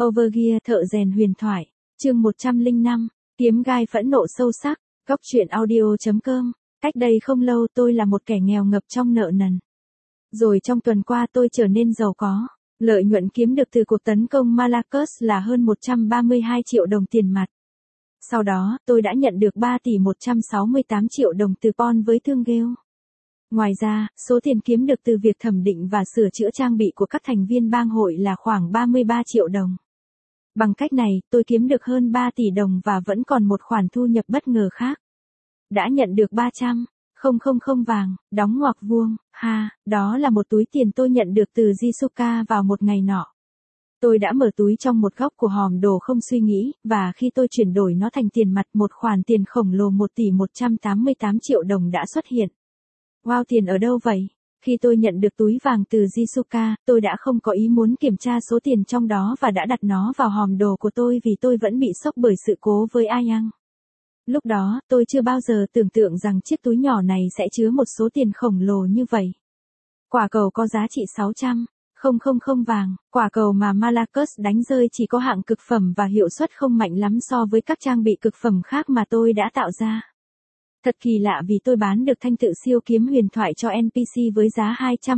Overgear thợ rèn huyền thoại, chương 105, kiếm gai phẫn nộ sâu sắc, góc truyện audio.com. Cách đây không lâu tôi là một kẻ nghèo ngập trong nợ nần. Rồi trong tuần qua tôi trở nên giàu có. Lợi nhuận kiếm được từ cuộc tấn công Marrakesh là hơn 132 triệu đồng tiền mặt. Sau đó, tôi đã nhận được 3 tỷ 168 triệu đồng từ Pawn với thương Gale. Ngoài ra, số tiền kiếm được từ việc thẩm định và sửa chữa trang bị của các thành viên bang hội là khoảng 33 triệu đồng. Bằng cách này, tôi kiếm được hơn 3 tỷ đồng và vẫn còn một khoản thu nhập bất ngờ khác. Đã nhận được 300.000 vàng, đóng ngoặc vuông, đó là một túi tiền tôi nhận được từ Jisuka vào một ngày nọ. Tôi đã mở túi trong một góc của hòm đồ không suy nghĩ, và khi tôi chuyển đổi nó thành tiền mặt, một khoản tiền khổng lồ 1 tỷ 188 triệu đồng đã xuất hiện. Wow, tiền ở đâu vậy? Khi tôi nhận được túi vàng từ Jisuka, tôi đã không có ý muốn kiểm tra số tiền trong đó và đã đặt nó vào hòm đồ của tôi vì tôi vẫn bị sốc bởi sự cố với Ayang. Lúc đó, tôi chưa bao giờ tưởng tượng rằng chiếc túi nhỏ này sẽ chứa một số tiền khổng lồ như vậy. Quả cầu có giá trị 600.000 vàng, quả cầu mà Marrakesh đánh rơi chỉ có hạng cực phẩm và hiệu suất không mạnh lắm so với các trang bị cực phẩm khác mà tôi đã tạo ra. Thật kỳ lạ vì tôi bán được thanh tự siêu kiếm huyền thoại cho NPC với giá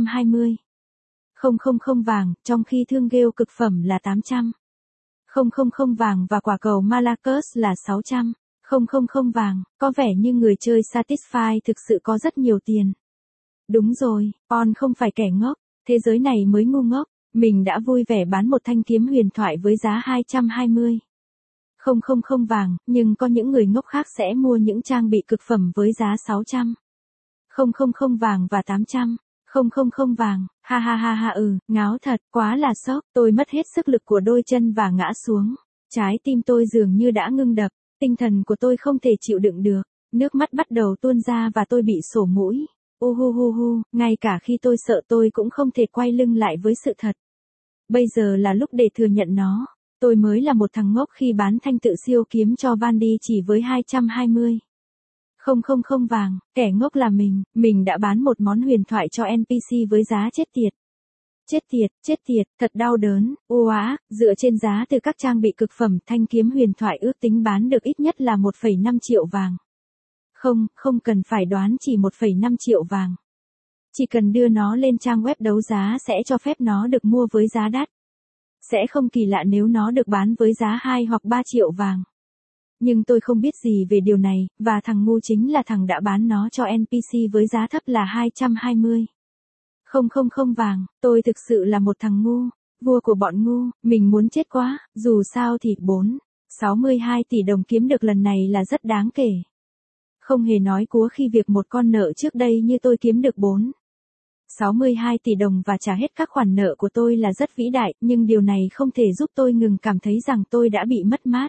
220.000 vàng, trong khi thương Gale cực phẩm là 800.000 vàng và quả cầu Marrakesh là 600.000 vàng. Có vẻ như người chơi Satisfy thực sự có rất nhiều tiền. Đúng rồi, Pawn không phải kẻ ngốc, thế giới này mới ngu ngốc. Mình đã vui vẻ bán một thanh kiếm huyền thoại với giá 220.000 vàng, nhưng có những người ngốc khác sẽ mua những trang bị cực phẩm với giá 600.000 vàng và 800.000 vàng. Ngáo thật, quá là sốc. Tôi mất hết sức lực của đôi chân và ngã xuống. Trái tim tôi dường như đã ngưng đập, tinh thần của tôi không thể chịu đựng được. Nước mắt bắt đầu tuôn ra và tôi bị sổ mũi. Ngay cả khi tôi sợ tôi cũng không thể quay lưng lại với sự thật. Bây giờ là lúc để thừa nhận nó. Tôi mới là một thằng ngốc khi bán thanh tự siêu kiếm cho Vandy chỉ với 220.000 vàng. Kẻ ngốc là mình đã bán một món huyền thoại cho NPC với giá chết tiệt, thật đau đớn. Dựa trên giá từ các trang bị cực phẩm, thanh kiếm huyền thoại ước tính bán được ít nhất là 1,5 triệu vàng. Không cần phải đoán, chỉ 1,5 triệu vàng. Chỉ cần đưa nó lên trang web đấu giá sẽ cho phép nó được mua với giá đắt. Sẽ không kỳ lạ nếu nó được bán với giá 2 hoặc 3 triệu vàng. Nhưng tôi không biết gì về điều này, và thằng ngu chính là thằng đã bán nó cho NPC với giá thấp là 220.000 vàng. Tôi thực sự là một thằng ngu, vua của bọn ngu, mình muốn chết quá. Dù sao thì 62 tỷ đồng kiếm được lần này là rất đáng kể. Không hề nói cúa khi việc một con nợ trước đây như tôi kiếm được 62 tỷ đồng và trả hết các khoản nợ của tôi là rất vĩ đại, nhưng điều này không thể giúp tôi ngừng cảm thấy rằng tôi đã bị mất mát.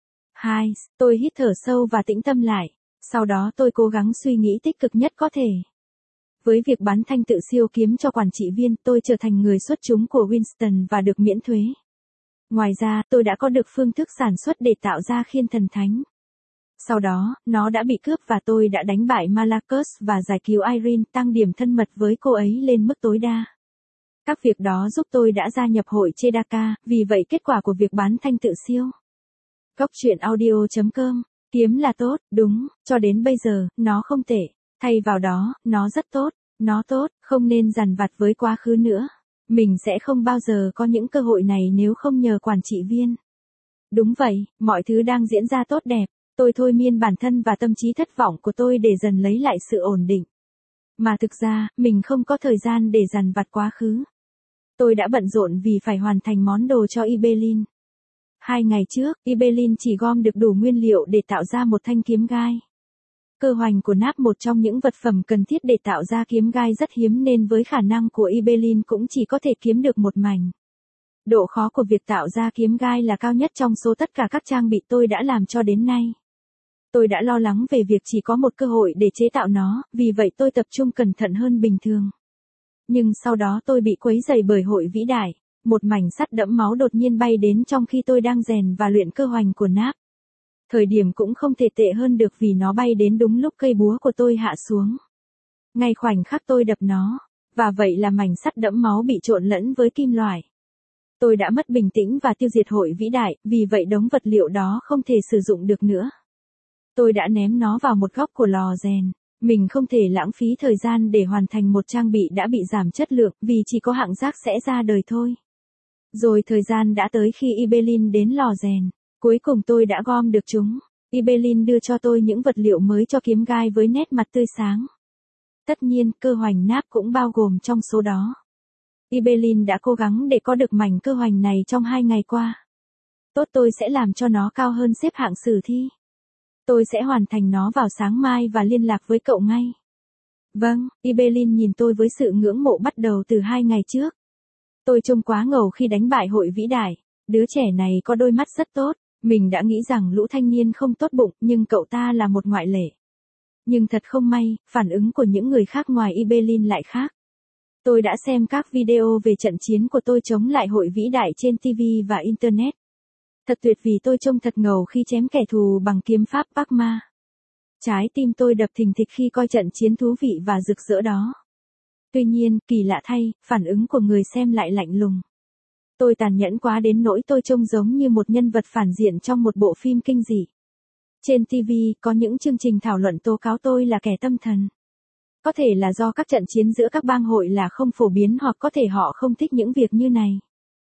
Tôi hít thở sâu và tĩnh tâm lại. Sau đó tôi cố gắng suy nghĩ tích cực nhất có thể. Với việc bán thanh tự siêu kiếm cho quản trị viên, tôi trở thành người xuất chúng của Winston và được miễn thuế. Ngoài ra, tôi đã có được phương thức sản xuất để tạo ra khiên thần thánh. Sau đó, nó đã bị cướp và tôi đã đánh bại Marrakesh và giải cứu Irene, tăng điểm thân mật với cô ấy lên mức tối đa. Các việc đó giúp tôi đã gia nhập hội Chedaka, vì vậy kết quả của việc bán thanh tự siêu. Góc truyện audio.com, kiếm là tốt, đúng, cho đến bây giờ, nó không tệ. Thay vào đó, nó rất tốt, nó tốt, không nên dằn vặt với quá khứ nữa. Mình sẽ không bao giờ có những cơ hội này nếu không nhờ quản trị viên. Đúng vậy, mọi thứ đang diễn ra tốt đẹp. Tôi thôi miên bản thân và tâm trí thất vọng của tôi để dần lấy lại sự ổn định. Mà thực ra, mình không có thời gian để dằn vặt quá khứ. Tôi đã bận rộn vì phải hoàn thành món đồ cho Ibelin. 2 ngày trước, Ibelin chỉ gom được đủ nguyên liệu để tạo ra một thanh kiếm gai. Cơ hoành của náp, một trong những vật phẩm cần thiết để tạo ra kiếm gai, rất hiếm nên với khả năng của Ibelin cũng chỉ có thể kiếm được một mảnh. Độ khó của việc tạo ra kiếm gai là cao nhất trong số tất cả các trang bị tôi đã làm cho đến nay. Tôi đã lo lắng về việc chỉ có một cơ hội để chế tạo nó, vì vậy tôi tập trung cẩn thận hơn bình thường. Nhưng sau đó tôi bị quấy rầy bởi hội vĩ đại. Một mảnh sắt đẫm máu đột nhiên bay đến trong khi tôi đang rèn và luyện cơ hoành của náp. Thời điểm cũng không thể tệ hơn được vì nó bay đến đúng lúc cây búa của tôi hạ xuống. Ngay khoảnh khắc tôi đập nó, và vậy là mảnh sắt đẫm máu bị trộn lẫn với kim loại. Tôi đã mất bình tĩnh và tiêu diệt hội vĩ đại, vì vậy đống vật liệu đó không thể sử dụng được nữa. Tôi đã ném nó vào một góc của lò rèn. Mình không thể lãng phí thời gian để hoàn thành một trang bị đã bị giảm chất lượng, vì chỉ có hạng rác sẽ ra đời thôi. Rồi thời gian đã tới khi Ibelin đến lò rèn. Cuối cùng tôi đã gom được chúng. Ibelin đưa cho tôi những vật liệu mới cho kiếm gai với nét mặt tươi sáng. Tất nhiên, cơ hoành náp cũng bao gồm trong số đó. Ibelin đã cố gắng để có được mảnh cơ hoành này trong 2 ngày qua. Tốt, tôi sẽ làm cho nó cao hơn xếp hạng sử thi. Tôi sẽ hoàn thành nó vào sáng mai và liên lạc với cậu ngay. Vâng, Ibelin nhìn tôi với sự ngưỡng mộ bắt đầu từ 2 ngày trước. Tôi trông quá ngầu khi đánh bại hội vĩ đại. Đứa trẻ này có đôi mắt rất tốt. Mình đã nghĩ rằng lũ thanh niên không tốt bụng, nhưng cậu ta là một ngoại lệ. Nhưng thật không may, phản ứng của những người khác ngoài Ibelin lại khác. Tôi đã xem các video về trận chiến của tôi chống lại hội vĩ đại trên TV và Internet. Thật tuyệt vì tôi trông thật ngầu khi chém kẻ thù bằng kiếm pháp Parma. Trái tim tôi đập thình thịch khi coi trận chiến thú vị và rực rỡ đó. Tuy nhiên, kỳ lạ thay, phản ứng của người xem lại lạnh lùng. Tôi tàn nhẫn quá đến nỗi tôi trông giống như một nhân vật phản diện trong một bộ phim kinh dị. Trên TV, có những chương trình thảo luận tố cáo tôi là kẻ tâm thần. Có thể là do các trận chiến giữa các bang hội là không phổ biến, hoặc có thể họ không thích những việc như này.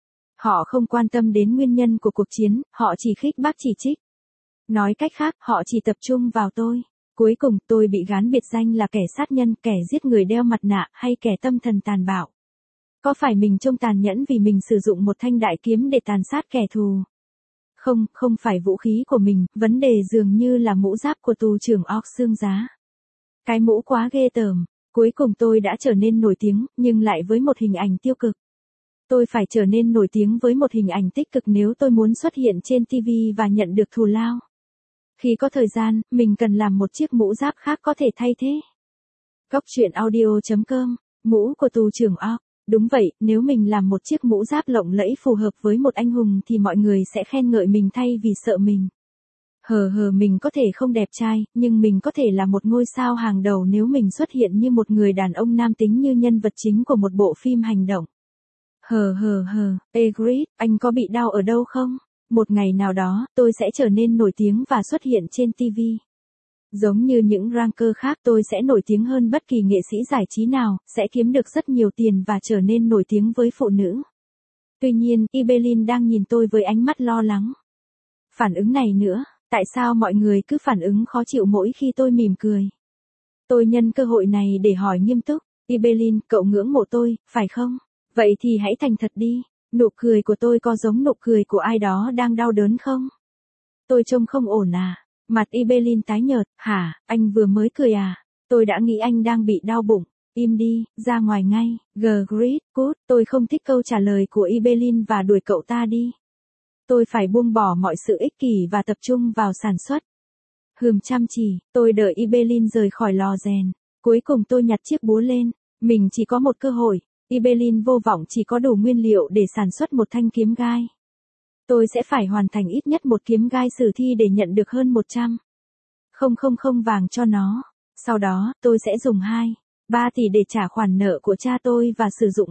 Họ không quan tâm đến nguyên nhân của cuộc chiến, họ chỉ khích bác chỉ trích. Nói cách khác, họ chỉ tập trung vào tôi. Cuối cùng, tôi bị gán biệt danh là kẻ sát nhân, kẻ giết người đeo mặt nạ, hay kẻ tâm thần tàn bạo. Có phải mình trông tàn nhẫn vì mình sử dụng một thanh đại kiếm để tàn sát kẻ thù? Không, không phải vũ khí của mình, vấn đề dường như là mũ giáp của tù trưởng Orc xương giá. Cái mũ quá ghê tởm. Cuối cùng tôi đã trở nên nổi tiếng, nhưng lại với một hình ảnh tiêu cực. Tôi phải trở nên nổi tiếng với một hình ảnh tích cực nếu tôi muốn xuất hiện trên TV và nhận được thù lao. Khi có thời gian, mình cần làm một chiếc mũ giáp khác có thể thay thế. Góc truyện audio.com, mũ của tù trưởng Orc. Đúng vậy, nếu mình làm một chiếc mũ giáp lộng lẫy phù hợp với một anh hùng thì mọi người sẽ khen ngợi mình thay vì sợ mình. Mình có thể không đẹp trai, nhưng mình có thể là một ngôi sao hàng đầu nếu mình xuất hiện như một người đàn ông nam tính như nhân vật chính của một bộ phim hành động. Egrid, anh có bị đau ở đâu không? Một ngày nào đó, tôi sẽ trở nên nổi tiếng và xuất hiện trên TV. Giống như những ranker khác, tôi sẽ nổi tiếng hơn bất kỳ nghệ sĩ giải trí nào, sẽ kiếm được rất nhiều tiền và trở nên nổi tiếng với phụ nữ. Tuy nhiên, Ibelin đang nhìn tôi với ánh mắt lo lắng. Phản ứng này nữa, tại sao mọi người cứ phản ứng khó chịu mỗi khi tôi mỉm cười? Tôi nhân cơ hội này để hỏi nghiêm túc, Ibelin, cậu ngưỡng mộ tôi, phải không? Vậy thì hãy thành thật đi, nụ cười của tôi có giống nụ cười của ai đó đang đau đớn không? Tôi trông không ổn à? Mặt Ibelin tái nhợt, hả, anh vừa mới cười à? Tôi đã nghĩ anh đang bị đau bụng. Im đi, ra ngoài ngay, Grid, cút, tôi không thích câu trả lời của Ibelin và đuổi cậu ta đi. Tôi phải buông bỏ mọi sự ích kỷ và tập trung vào sản xuất. Chăm chỉ, tôi đợi Ibelin rời khỏi lò rèn. Cuối cùng tôi nhặt chiếc búa lên. Mình chỉ có một cơ hội. Ibelin vô vọng chỉ có đủ nguyên liệu để sản xuất một thanh kiếm gai. Tôi sẽ phải hoàn thành ít nhất một kiếm gai sử thi để nhận được hơn 100. Không vàng cho nó. Sau đó, tôi sẽ dùng 3 tỷ để trả khoản nợ của cha tôi và sử dụng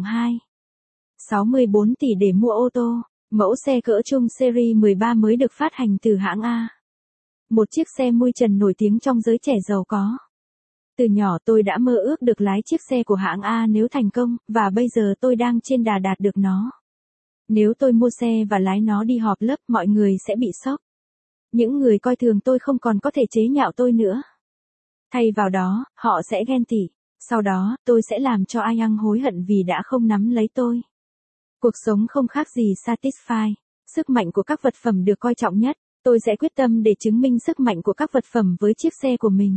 64 tỷ để mua ô tô. Mẫu xe cỡ trung series 13 mới được phát hành từ hãng A. Một chiếc xe mui trần nổi tiếng trong giới trẻ giàu có. Từ nhỏ tôi đã mơ ước được lái chiếc xe của hãng A nếu thành công, và bây giờ tôi đang trên đà đạt được nó. Nếu tôi mua xe và lái nó đi họp lớp, mọi người sẽ bị sốc. Những người coi thường tôi không còn có thể chế nhạo tôi nữa. Thay vào đó, họ sẽ ghen tị. Sau đó, tôi sẽ làm cho ai ăn hối hận vì đã không nắm lấy tôi. Cuộc sống không khác gì Satisfy. Sức mạnh của các vật phẩm được coi trọng nhất. Tôi sẽ quyết tâm để chứng minh sức mạnh của các vật phẩm với chiếc xe của mình.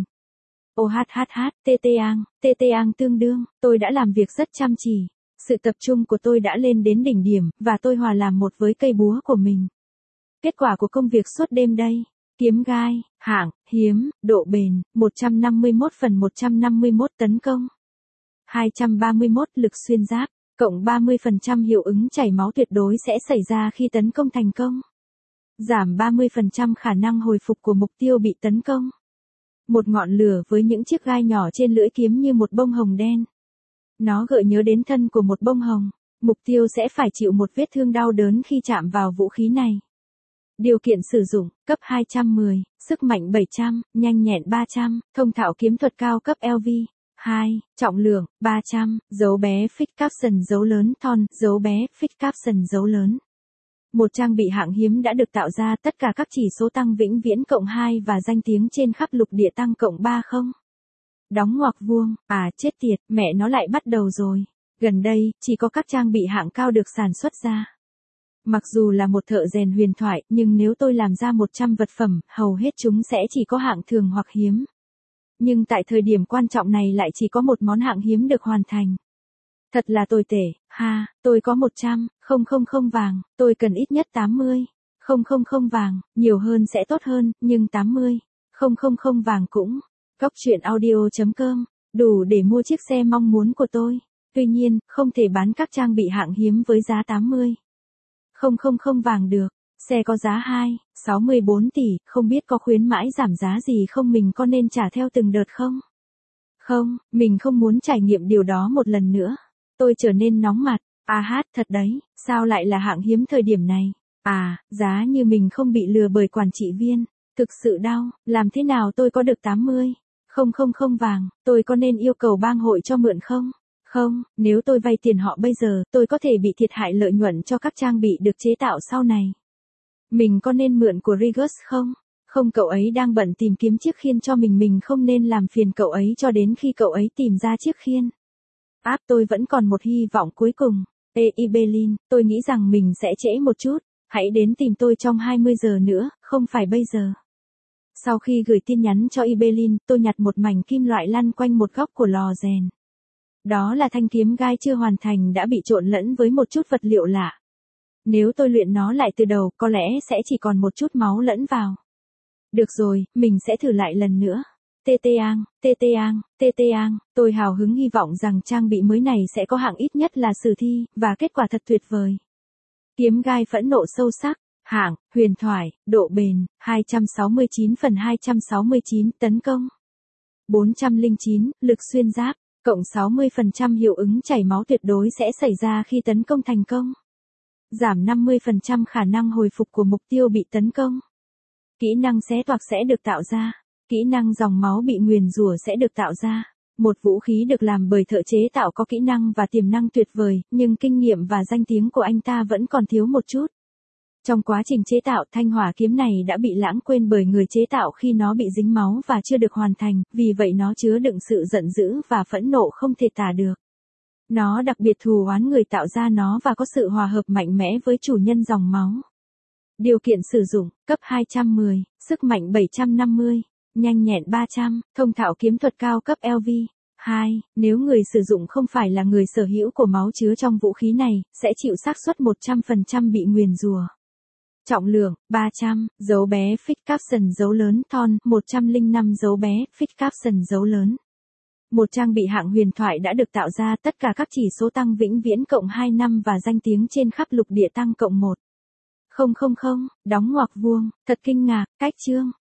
TT-ang tương đương. Tôi đã làm việc rất chăm chỉ. Sự tập trung của tôi đã lên đến đỉnh điểm, và tôi hòa làm một với cây búa của mình. Kết quả của công việc suốt đêm đây. Kiếm gai, hạng, hiếm, độ bền, 151/151 tấn công. 231 lực xuyên giáp, cộng 30% hiệu ứng chảy máu tuyệt đối sẽ xảy ra khi tấn công thành công. Giảm 30% khả năng hồi phục của mục tiêu bị tấn công. Một ngọn lửa với những chiếc gai nhỏ trên lưỡi kiếm như một bông hồng đen. Nó gợi nhớ đến thân của một bông hồng. Mục tiêu sẽ phải chịu một vết thương đau đớn khi chạm vào vũ khí này. Điều kiện sử dụng, cấp 210, sức mạnh 700, nhanh nhẹn 300, thông thạo kiếm thuật cao cấp LV. 2. Trọng lượng, 300, dấu bé Fix Capson dấu lớn Thon, dấu bé Fix Capson dấu lớn. Một trang bị hạng hiếm đã được tạo ra, tất cả các chỉ số tăng vĩnh viễn cộng 2 và danh tiếng trên khắp lục địa tăng cộng 3 không. Đóng ngoặc vuông, chết tiệt, mẹ nó lại bắt đầu rồi. Gần đây, chỉ có các trang bị hạng cao được sản xuất ra. Mặc dù là một thợ rèn huyền thoại, nhưng nếu tôi làm ra 100 vật phẩm, hầu hết chúng sẽ chỉ có hạng thường hoặc hiếm. Nhưng tại thời điểm quan trọng này lại chỉ có một món hạng hiếm được hoàn thành. Thật là tồi tệ, tôi có 100, 000 vàng, tôi cần ít nhất 80, 000 vàng, nhiều hơn sẽ tốt hơn, nhưng 80, 000 vàng cũng. Goctruyện.audio.com, đủ để mua chiếc xe mong muốn của tôi. Tuy nhiên, không thể bán các trang bị hạng hiếm với giá 80, 000 vàng được. Xe có giá 64 tỷ, không biết có khuyến mãi giảm giá gì không, mình có nên trả theo từng đợt không? Không, mình không muốn trải nghiệm điều đó một lần nữa. Tôi trở nên nóng mặt. Thật đấy, sao lại là hạng hiếm thời điểm này? Giá như mình không bị lừa bởi quản trị viên. Thực sự đau, làm thế nào tôi có được 80, 000 vàng, tôi có nên yêu cầu bang hội cho mượn không? Không, nếu tôi vay tiền họ bây giờ, tôi có thể bị thiệt hại lợi nhuận cho các trang bị được chế tạo sau này. Mình có nên mượn của Regus không? Không, cậu ấy đang bận tìm kiếm chiếc khiên cho mình không nên làm phiền cậu ấy cho đến khi cậu ấy tìm ra chiếc khiên. Tôi vẫn còn một hy vọng cuối cùng. Ibelin, tôi nghĩ rằng mình sẽ trễ một chút, hãy đến tìm tôi trong 20 giờ nữa, không phải bây giờ. Sau khi gửi tin nhắn cho Ibelin, tôi nhặt một mảnh kim loại lăn quanh một góc của lò rèn. Đó là thanh kiếm gai chưa hoàn thành đã bị trộn lẫn với một chút vật liệu lạ. Nếu tôi luyện nó lại từ đầu, có lẽ sẽ chỉ còn một chút máu lẫn vào. Được rồi, mình sẽ thử lại lần nữa. Teteang, tôi hào hứng hy vọng rằng trang bị mới này sẽ có hạng ít nhất là sử thi, và kết quả thật tuyệt vời. Kiếm gai phẫn nộ sâu sắc, hạng, huyền thoại, độ bền, 269/269, tấn công. 409, lực xuyên giáp, cộng 60% hiệu ứng chảy máu tuyệt đối sẽ xảy ra khi tấn công thành công. Giảm 50% khả năng hồi phục của mục tiêu bị tấn công. Kỹ năng xé toạc sẽ được tạo ra. Kỹ năng dòng máu bị nguyền rủa sẽ được tạo ra. Một vũ khí được làm bởi thợ chế tạo có kỹ năng và tiềm năng tuyệt vời, nhưng kinh nghiệm và danh tiếng của anh ta vẫn còn thiếu một chút. Trong quá trình chế tạo, thanh hỏa kiếm này đã bị lãng quên bởi người chế tạo khi nó bị dính máu và chưa được hoàn thành, vì vậy nó chứa đựng sự giận dữ và phẫn nộ không thể tả được. Nó đặc biệt thù oán người tạo ra nó và có sự hòa hợp mạnh mẽ với chủ nhân dòng máu. Điều kiện sử dụng, cấp 210, sức mạnh 750, nhanh nhẹn 300, thông thạo kiếm thuật cao cấp LV. 2. Nếu người sử dụng không phải là người sở hữu của máu chứa trong vũ khí này, sẽ chịu xác suất 100% bị nguyền rủa. Trọng lượng, 300, dấu bé Fix Capson dấu lớn Thon, 105 dấu bé Fix Capson dấu lớn. Một trang bị hạng huyền thoại đã được tạo ra, tất cả các chỉ số tăng vĩnh viễn cộng 2 năm và danh tiếng trên khắp lục địa tăng cộng 1. 000, đóng ngoặc vuông, thật kinh ngạc, cách chương.